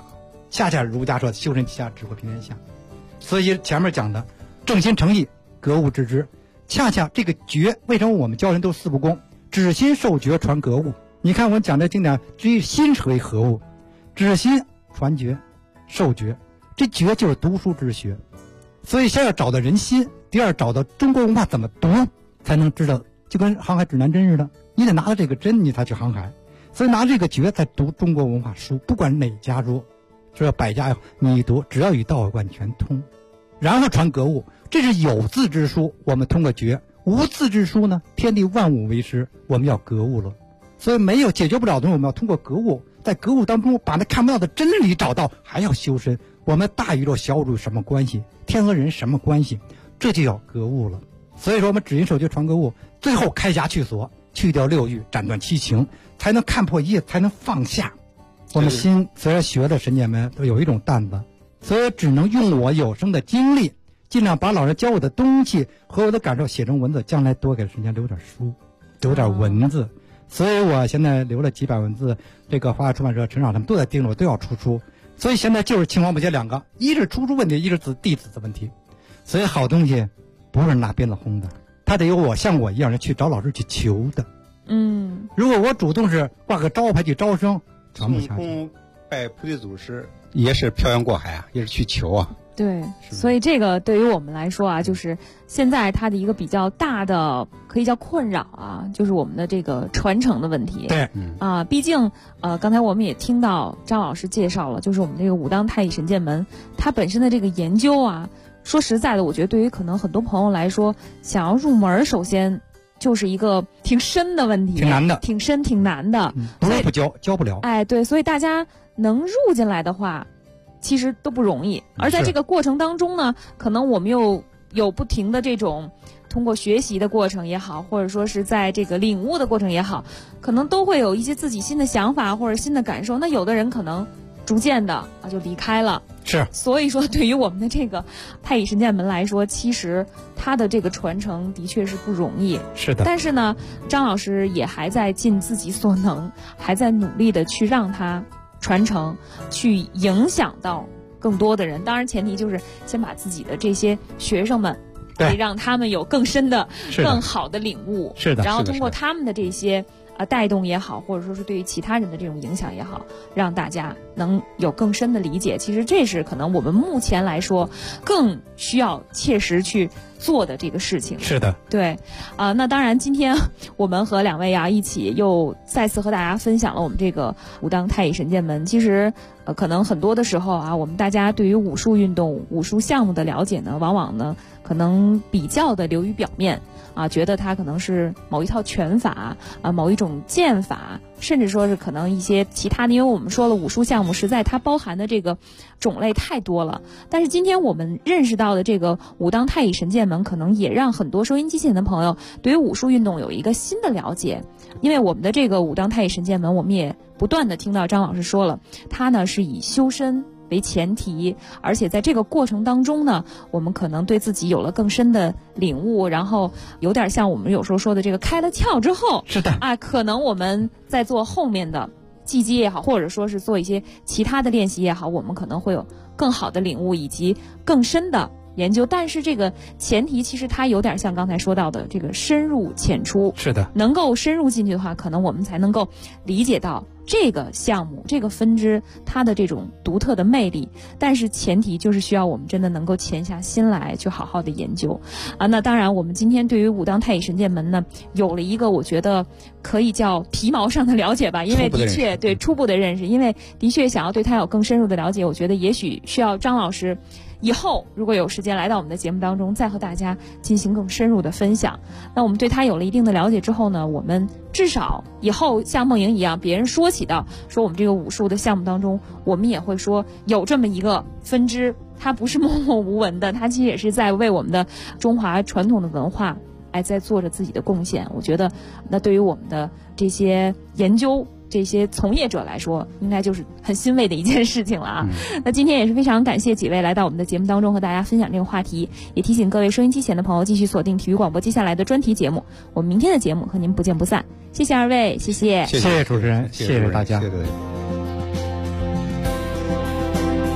恰恰儒家说修身齐家治国平天下。所以前面讲的正心诚意格物致知，恰恰这个觉，为什么我们教人都四不公？止心受觉传格物。你看我们讲的经典，至于心为何物？止心传觉，受觉，这觉就是读书之学。所以先要找到人心，第二找到中国文化怎么读，才能知道，就跟航海指南针似的，你得拿着这个针你才去航海。所以拿这个觉才读中国文化书，不管哪家书，只要百家你读，只要与道有关全通。然后传格物，这是有字之书，我们通过觉；无字之书呢，天地万物为师，我们要格物了。所以没有解决不了的东西，我们要通过格物，在格物当中把那看不到的真理找到，还要修身。我们大宇宙小宇宙什么关系？天和人什么关系？这就要格物了。所以说我们止心受觉传格物，最后开枷去锁，去掉六欲，斩断七情，才能看破一切，才能放下。我们心虽然学的神仙们都有一种担子，所以只能用我有生的经历，尽量把老人教我的东西和我的感受写成文字，将来多给神仙留点书，留点文字。所以我现在留了几百文字，这个华夏出版社陈少他们都在盯着我，都要出书。所以现在就是青黄不接两个，一是出书问题，一是弟子的问题。所以好东西不是拿鞭子轰的，他得有像我一样人去找老师去求的。如果我主动是挂个招牌去招生，传不下去。 拜菩提祖师也是漂洋过海啊，也是去求啊。 对，所以这个对于我们来说啊，就是现在它的一个比较大的可以叫困扰啊，就是我们的这个传承的问题。 对， 毕竟刚才我们也听到张老师介绍了，就是我们这个武当太乙神剑门它本身的这个研究啊，说实在的，我觉得对于可能很多朋友来说，想要入门，首先就是一个挺深的问题， 挺难的， 挺深挺难的， 不是不教不了。 哎，对，所以大家能入进来的话，其实都不容易。而在这个过程当中呢，可能我们又有不停的这种通过学习的过程也好，或者说是在这个领悟的过程也好，可能都会有一些自己新的想法或者新的感受。那有的人可能逐渐的就离开了。 是， 所以说对于我们的这个太乙神剑门来说，其实它的这个传承的确是不容易。 是的。 但是呢，张老师也还在尽自己所能，还在努力的去让它传承，去影响到更多的人。当然前提就是先把自己的这些学生们，可以让他们有更深的、更好的领悟。 是的。 然后通过他们的这些带动也好，或者说是对于其他人的这种影响也好，让大家能有更深的理解。其实这是可能我们目前来说更需要切实去做的这个事情。 是的。 对，那当然今天我们和两位一起又再次和大家分享了我们这个武当太乙神剑门。其实可能很多的时候我们大家对于武术运动、武术项目的了解呢，往往呢可能比较的流于表面觉得它可能是某一套拳法某一种剑法，甚至说是可能一些其他的，因为我们说了武术项目实在它包含的这个种类太多了。但是今天我们认识到的这个武当太乙神剑门，可能也让很多收音机前的朋友对于武术运动有一个新的了解。因为我们的这个武当太乙神剑门，我们也不断的听到张老师说了，它呢是以修身为前提，而且在这个过程当中呢，我们可能对自己有了更深的领悟，然后有点像我们有时候说的这个开了窍之后， 是的可能我们在做后面的技击也好，或者说是做一些其他的练习也好，我们可能会有更好的领悟以及更深的研究。但是这个前提其实它有点像刚才说到的这个深入浅出。 是的。 能够深入进去的话，可能我们才能够理解到这个项目这个分支它的这种独特的魅力。但是前提就是需要我们真的能够潜下心来去好好的研究那当然我们今天对于武当太乙神剑门呢，有了一个我觉得可以叫皮毛上的了解吧。因为的确对初步的认识，因为的确想要对它有更深入的了解，我觉得也许需要张老师以后如果有时间来到我们的节目当中，再和大家进行更深入的分享。那我们对他有了一定的了解之后呢，我们至少以后像梦莹一样，别人说起到说我们这个武术的项目当中，我们也会说有这么一个分支，它不是默默无闻的，它其实也是在为我们的中华传统的文化在做着自己的贡献。我觉得那对于我们的这些研究这些从业者来说，应该就是很欣慰的一件事情了那今天也是非常感谢几位来到我们的节目当中和大家分享这个话题，也提醒各位收音机前的朋友继续锁定体育广播接下来的专题节目。我们明天的节目和您不见不散。谢谢二位，谢谢主持人，谢谢大家。 谢谢各位。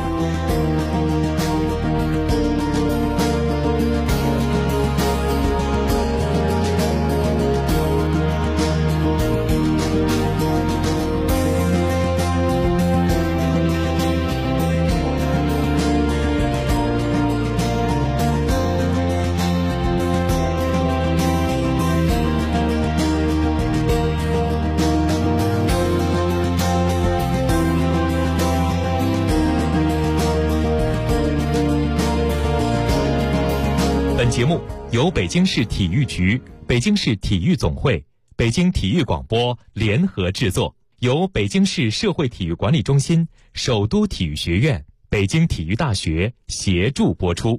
由北京市体育局、北京市体育总会、北京体育广播联合制作，由北京市社会体育管理中心、首都体育学院、北京体育大学协助播出。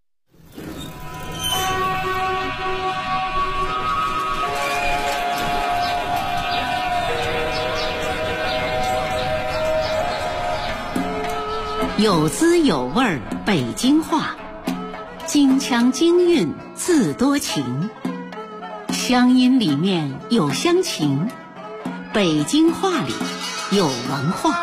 有滋有味北京话，京腔京韵自多情，乡音里面有乡情，北京话里有文化。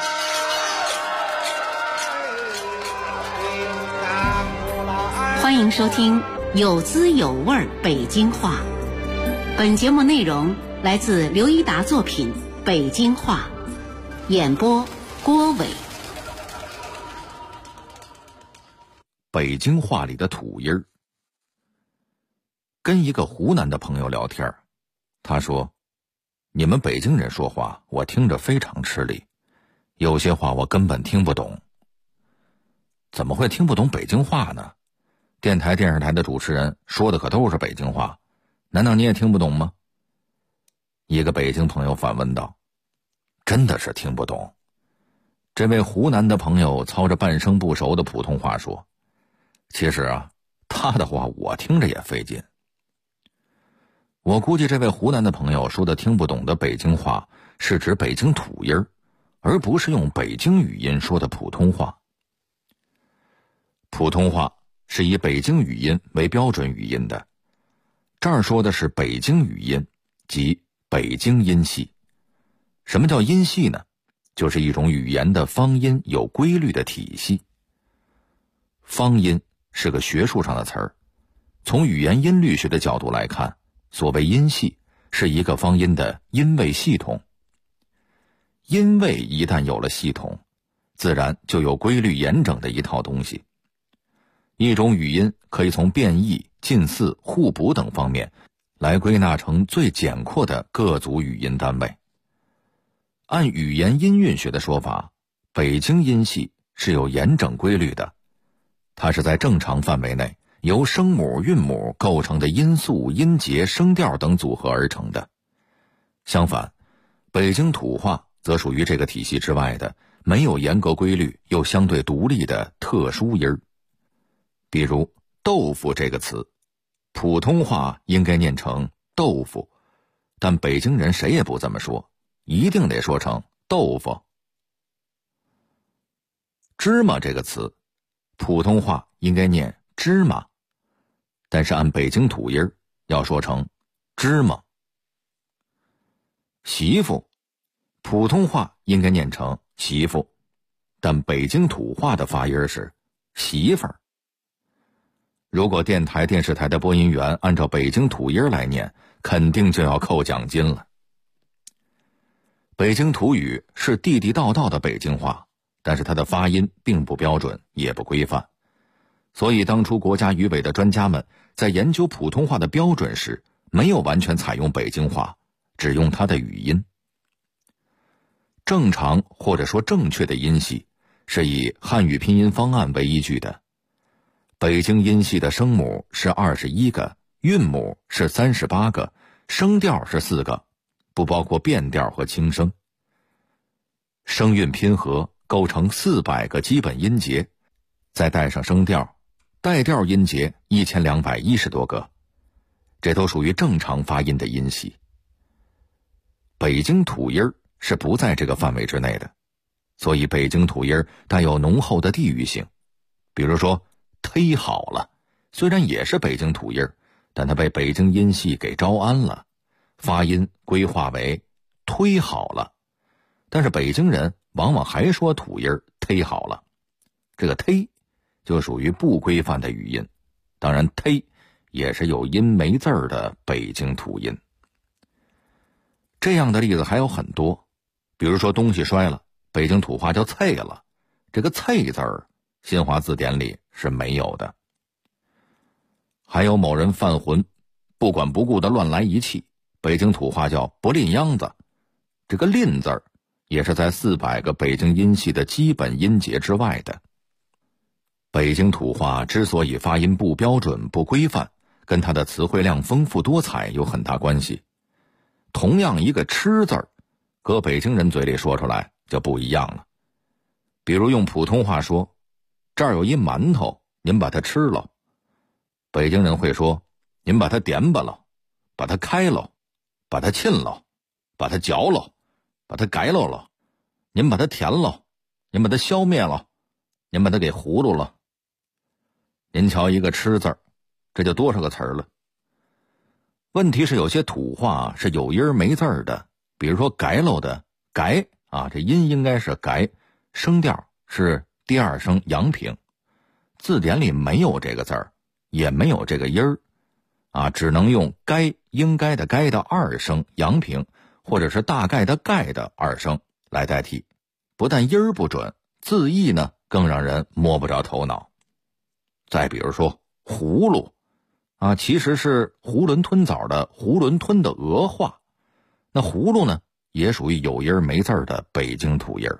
欢迎收听有滋有味北京话。本节目内容来自刘一达作品《北京话》，演播郭伟。 北京话里的土音儿。跟一个湖南的朋友聊天，他说：“你们北京人说话，我听着非常吃力，有些话我根本听不懂。”怎么会听不懂北京话呢？电台、电视台的主持人说的可都是北京话，难道你也听不懂吗？一个北京朋友反问道：“真的是听不懂。”这位湖南的朋友操着半生不熟的普通话说：“其实啊，他的话我听着也费劲。”我估计这位湖南的朋友说的听不懂的北京话是指北京土音儿，而不是用北京语音说的普通话。普通话是以北京语音为标准语音的，这儿说的是北京语音，即北京音系。什么叫音系呢？就是一种语言的方音有规律的体系。方音是个学术上的词儿，从语言音律学的角度来看，所谓音系是一个方音的音位系统。音位一旦有了系统，自然就有规律严整的一套东西。一种语音可以从变异、近似、互补等方面来归纳成最简括的各组语音单位。按语言音韵学的说法，北京音系是有严整规律的，它是在正常范围内由声母、韵母构成的音素、音节、声调等组合而成的。相反，北京土话则属于这个体系之外的没有严格规律又相对独立的特殊音儿。比如豆腐这个词，普通话应该念成豆腐，但北京人谁也不这么说，一定得说成豆腐。芝麻这个词，普通话应该念芝麻，但是按北京土音要说成芝麻。媳妇，普通话应该念成媳妇，但北京土话的发音是媳妇儿。如果电台、电视台的播音员按照北京土音来念，肯定就要扣奖金了。北京土语是地地道道的北京话，但是它的发音并不标准，也不规范。所以当初国家语委的专家们在研究普通话的标准时，没有完全采用北京话，只用它的语音。正常或者说正确的音系是以汉语拼音方案为依据的。北京音系的声母是21个，韵母是38个，声调是4个，不包括变调和轻声。声韵拼合构成400个基本音节，再带上声调，带调音节1210多个，这都属于正常发音的音系。北京土音是不在这个范围之内的，所以北京土音带有浓厚的地域性。比如说忒好了，虽然也是北京土音，但它被北京音系给招安了，发音规划为忒好了。但是北京人往往还说土音忒好了，这个忒就属于不规范的语音，当然忒也是有音没字儿的北京土音。这样的例子还有很多，比如说东西摔了，北京土话叫啐了，这个啐字儿新华字典里是没有的。还有某人犯浑，不管不顾的乱来一气，北京土话叫不吝秧子，这个吝字儿也是在400个北京音系的基本音节之外的。北京土话之所以发音不标准不规范， 跟它的词汇量丰富多彩有很大关系。同样一个吃字儿，搁北京人嘴里说出来就不一样了。比如用普通话说，这儿有一馒头，您把它吃了。北京人会说，您把它点吧了，把它开了，把它沁了，把它嚼了，把它改了，您把它填了，您把它消灭了，您把它给葫芦了。您瞧一个吃字儿，这就多少个词儿了。问题是有些土话是有音没字儿的，比如说改喽的改啊，这音应该是改，声调是第二声阳平，字典里没有这个字儿，也没有这个音儿啊，只能用该应该的该的二声阳平，或者是大概的概的二声来代替。不但音儿不准，字义呢更让人摸不着头脑。再比如说葫芦啊，其实是囫囵吞枣的囫囵吞的俄话，那葫芦呢也属于有音没字儿的北京土音儿。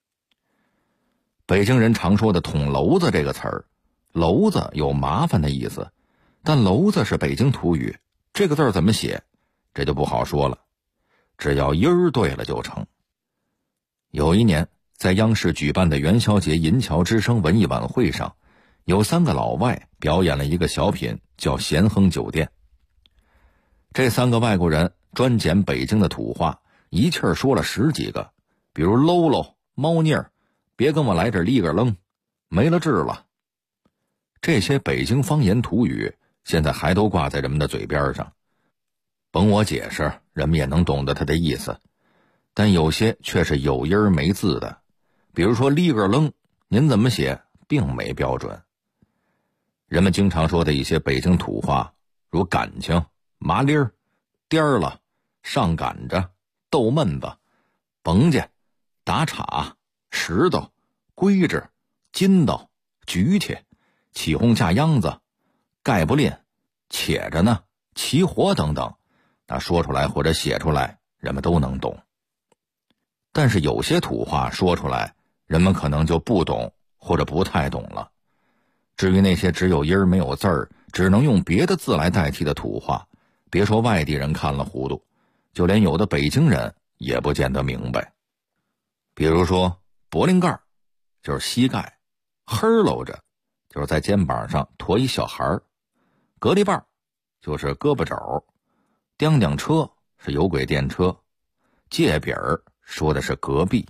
北京人常说的捅娄子这个词儿，娄子有麻烦的意思，但娄子是北京土语，这个字儿怎么写这就不好说了，只要音儿对了就成。有一年在央视举办的元宵节银桥之声文艺晚会上，有3个老外表演了一个小品叫咸亨酒店。这3个外国人专捡北京的土话，一气儿说了10几个，比如喽喽、猫腻儿、别跟我来这立个愣、没了治了。这些北京方言土语现在还都挂在人们的嘴边上，甭我解释，人们也能懂得它的意思，但有些却是有音没字的，比如说立个愣，您怎么写并没标准。人们经常说的一些北京土话，如感情、麻利儿、颠儿了、上赶着、逗闷子、甭介、打岔、石头、规制、筋道、举起、起哄架秧子、盖不吝、且着呢、起火等等，那说出来或者写出来人们都能懂。但是有些土话说出来人们可能就不懂或者不太懂了。至于那些只有音儿没有字儿，只能用别的字来代替的土话，别说外地人看了糊涂，就连有的北京人也不见得明白。比如说脖领盖就是膝盖，呵喽着就是在肩膀上驮一小孩儿，隔离棒就是胳膊肘，叮叮车是有轨电车，界饼儿说的是隔壁。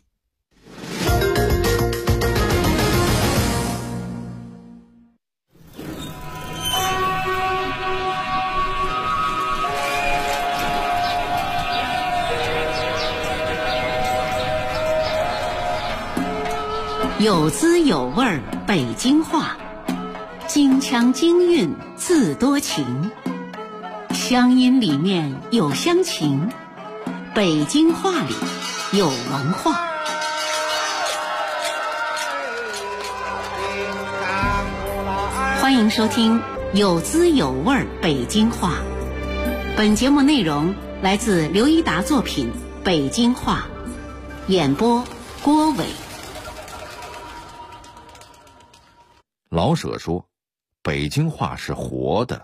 有滋有味儿北京话，京腔京韵字多情，乡音里面有乡情，北京话里有文化。欢迎收听有滋有味儿北京话。本节目内容来自刘一达作品《北京话》，演播郭伟。 老舍说，北京话是活的。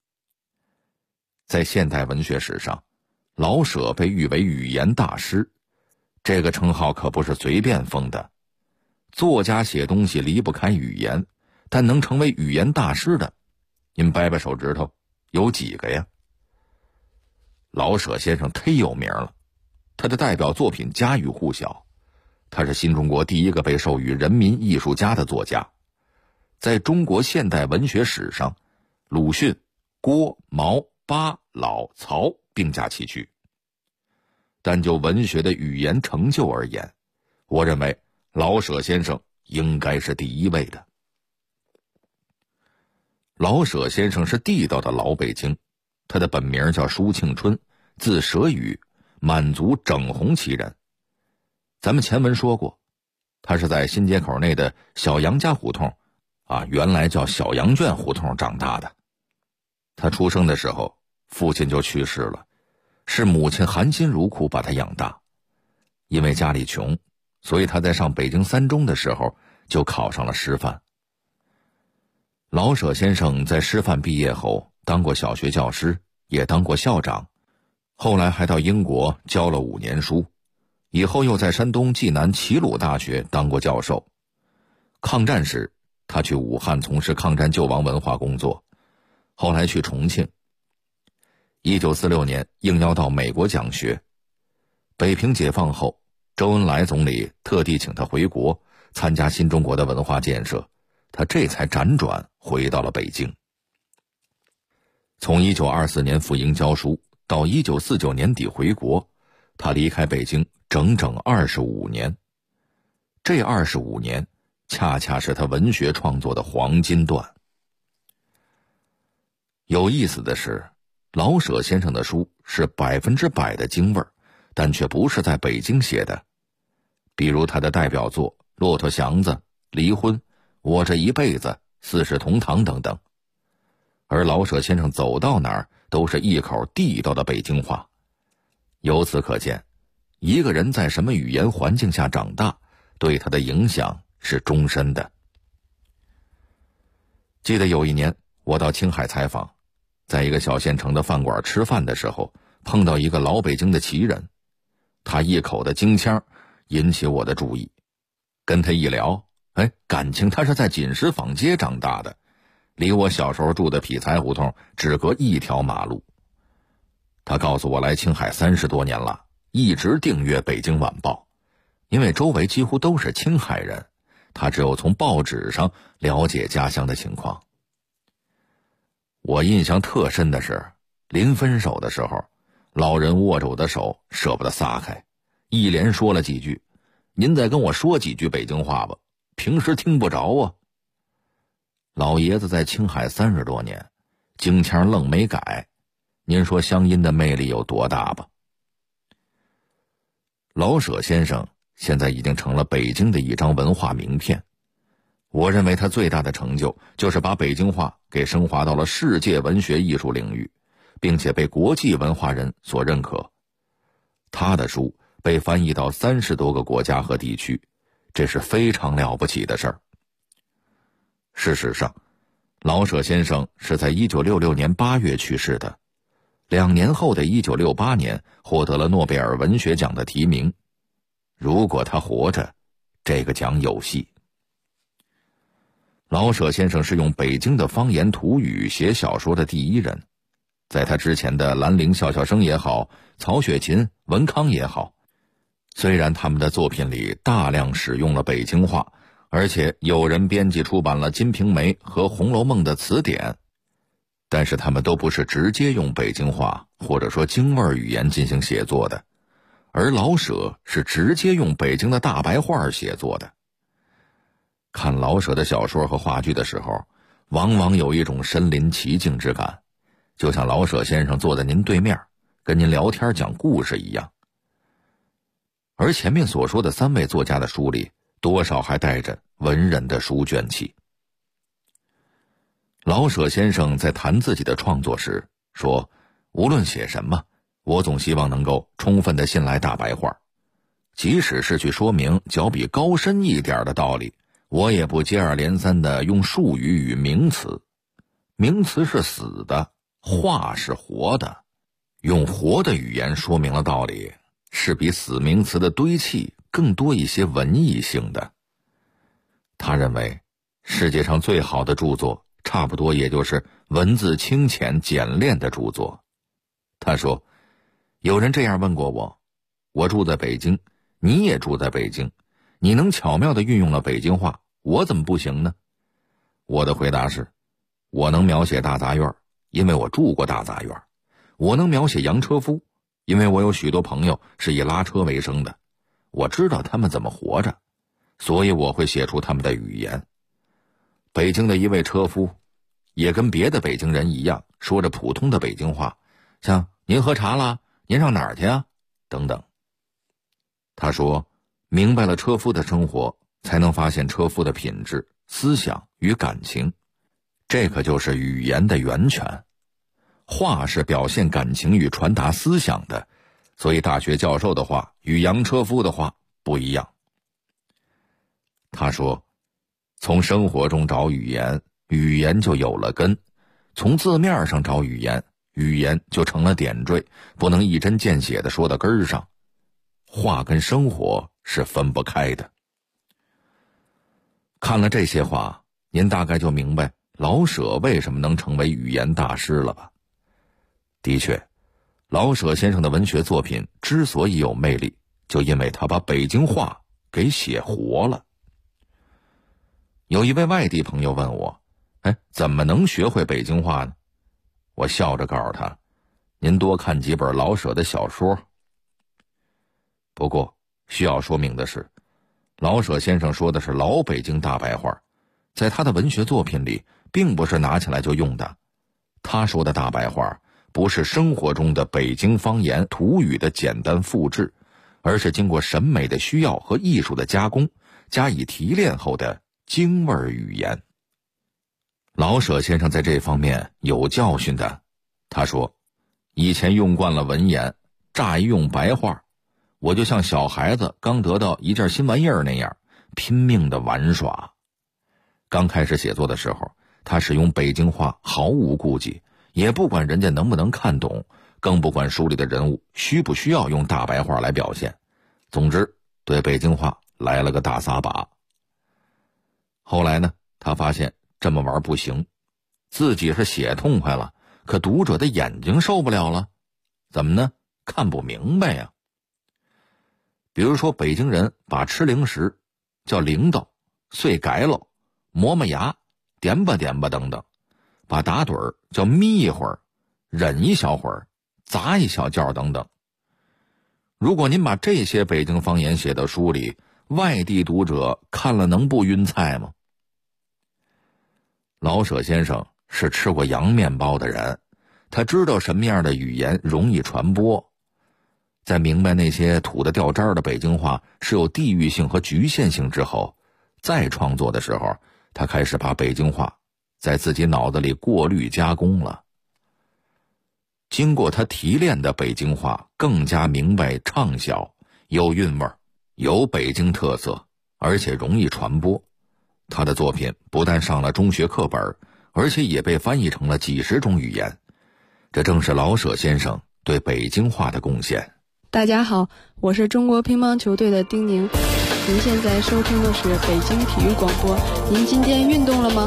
在现代文学史上，老舍被誉为语言大师，这个称号可不是随便封的。作家写东西离不开语言，但能成为语言大师的，您掰掰手指头，有几个呀？老舍先生忒有名了，他的代表作品家喻户晓，他是新中国第一个被授予人民艺术家的作家。在中国现代文学史上，鲁迅、郭、毛、巴、老、曹并驾齐驱。但就文学的语言成就而言，我认为老舍先生应该是第一位的。老舍先生是地道的老北京，他的本名叫舒庆春，字舍宇，满族整红旗人。咱们前文说过，他是在新街口内的小杨家胡同原来叫小羊圈胡同长大的。他出生的时候，父亲就去世了，是母亲含辛茹苦把他养大。因为家里穷，所以他在上北京三中的时候就考上了师范。 老舍先生在师范毕业后当过小学教师，也当过校长，后来还到英国教了5年书，以后又在山东济南齐鲁大学当过教授。抗战时，他去武汉从事抗战救亡文化工作，后来去重庆。1946年应邀到美国讲学。北平解放后，周恩来总理特地请他回国参加新中国的文化建设，他这才辗转回到了北京。从1924年赴英教书到1949年底回国，他离开北京整整25年。这25年恰恰是他文学创作的黄金段。有意思的是，老舍先生的书是100%的京味儿，但却不是在北京写的。比如他的代表作《骆驼祥子》《离婚》《我这一辈子》《四世同堂》等等。而老舍先生走到哪儿都是一口地道的北京话。由此可见，一个人在什么语言环境下长大，对他的影响是终身的。记得有一年我到青海采访，在一个小县城的饭馆吃饭的时候，碰到一个老北京的奇人，他一口的京腔引起我的注意。跟他一聊，感情他是在锦石坊街长大的，离我小时候住的匹才胡同只隔一条马路。他告诉我来青海30多年了，一直订阅《北京晚报》，因为周围几乎都是青海人，他只有从报纸上了解家乡的情况。我印象特深的是，临分手的时候，老人握着我的手舍不得撒开，一连说了几句：“您再跟我说几句北京话吧，平时听不着啊。”老爷子在青海30多年，京腔愣没改，您说乡音的魅力有多大吧？老舍先生现在已经成了北京的一张文化名片。我认为他最大的成就就是把北京话给升华到了世界文学艺术领域，并且被国际文化人所认可。他的书被翻译到30多个国家和地区，这是非常了不起的事儿。事实上，老舍先生是在1966年8月去世的，2年后的1968年获得了诺贝尔文学奖的提名。如果他活着，这个奖有戏。老舍先生是用北京的方言土语写小说的第一人，在他之前的兰陵笑笑生也好，曹雪芹、文康也好，虽然他们的作品里大量使用了北京话，而且有人编辑出版了《金瓶梅》和《红楼梦》的词典，但是他们都不是直接用北京话或者说京味语言进行写作的，而老舍是直接用北京的大白话写作的。看老舍的小说和话剧的时候，往往有一种身临其境之感，就像老舍先生坐在您对面，跟您聊天讲故事一样。而前面所说的3位作家的书里，多少还带着文人的书卷气。老舍先生在谈自己的创作时说，无论写什么，我总希望能够充分地信赖大白话，即使是去说明较比高深一点的道理，我也不接二连三地用术语与名词。名词是死的，话是活的，用活的语言说明了道理，是比死名词的堆砌更多一些文艺性的。他认为，世界上最好的著作，差不多也就是文字清浅简练的著作。他说，有人这样问过我，我住在北京，你也住在北京，你能巧妙地运用了北京话，我怎么不行呢？我的回答是，我能描写大杂院，因为我住过大杂院；我能描写洋车夫，因为我有许多朋友是以拉车为生的，我知道他们怎么活着，所以我会写出他们的语言。北京的一位车夫也跟别的北京人一样，说着普通的北京话，像您喝茶啦，您上哪儿去啊等等。他说，明白了车夫的生活，才能发现车夫的品质、思想与感情，这可就是语言的源泉。话是表现感情与传达思想的，所以大学教授的话与洋车夫的话不一样。他说，从生活中找语言， 语言就有了根。从字面上找语言，语言就成了点缀，不能一针见血地说到根儿上。话跟生活是分不开的。看了这些话，您大概就明白老舍为什么能成为语言大师了吧？的确，老舍先生的文学作品之所以有魅力，就因为他把北京话给写活了。有一位外地朋友问我，怎么能学会北京话呢？我笑着告诉他，您多看几本老舍的小说。不过需要说明的是，老舍先生说的是老北京大白话，在他的文学作品里并不是拿起来就用的。他说的大白话不是生活中的北京方言土语的简单复制，而是经过审美的需要和艺术的加工，加以提炼后的京味语言。老舍先生在这方面有教训的。他说，以前用惯了文言，乍一用白话，我就像小孩子刚得到一件新玩意儿那样，拼命的玩耍。刚开始写作的时候，他使用北京话毫无顾忌，也不管人家能不能看懂，更不管书里的人物需不需要用大白话来表现。总之，对北京话来了个大撒把。后来呢，他发现这么玩不行，自己是写痛快了，可读者的眼睛受不了了。怎么呢？看不明白呀。比如说，北京人把吃零食叫铃铛、碎改喽、磨磨牙、点吧点吧等等，把打盹儿叫眯一会儿、忍一小会儿、砸一小觉等等。如果您把这些北京方言写到书里，外地读者看了能不晕菜吗？老舍先生是吃过洋面包的人，他知道什么样的语言容易传播。在明白那些土得掉渣的北京话是有地域性和局限性之后，再创作的时候，他开始把北京话在自己脑子里过滤加工了。经过他提炼的北京话更加明白畅销，有韵味，有北京特色，而且容易传播。他的作品不但上了中学课本，而且也被翻译成了几十种语言。这正是老舍先生对北京话的贡献。 大家好，我是中国乒乓球队的丁宁。您现在收听的是北京体育广播。您今天运动了吗？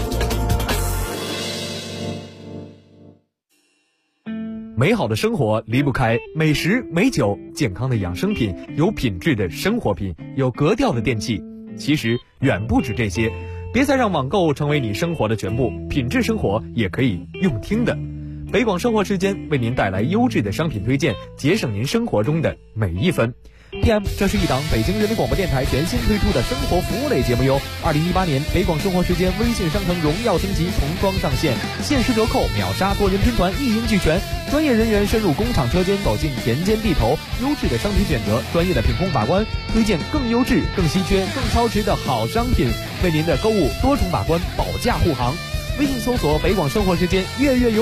美好的生活离不开美食、美酒、健康的养生品、有品质的生活品、有格调的电器。其实远不止这些，别再让网购成为你生活的全部，品质生活也可以用听的。北广生活时间为您带来优质的商品推荐，节省您生活中的每一分。PM， 这是一档北京人民广播电台全新推出的生活服务类节目哟。2018年北广生活时间微信商城荣耀升级，重装上线，限时折扣，秒杀多人拼团，一应俱全。专业人员深入工厂车间，走进田间地头，优质的商品选择，专业的品控把关，推荐更优质、更稀缺、更超值的好商品，为您的购物多重把关，保驾护航。微信搜索北广生活时间，月月有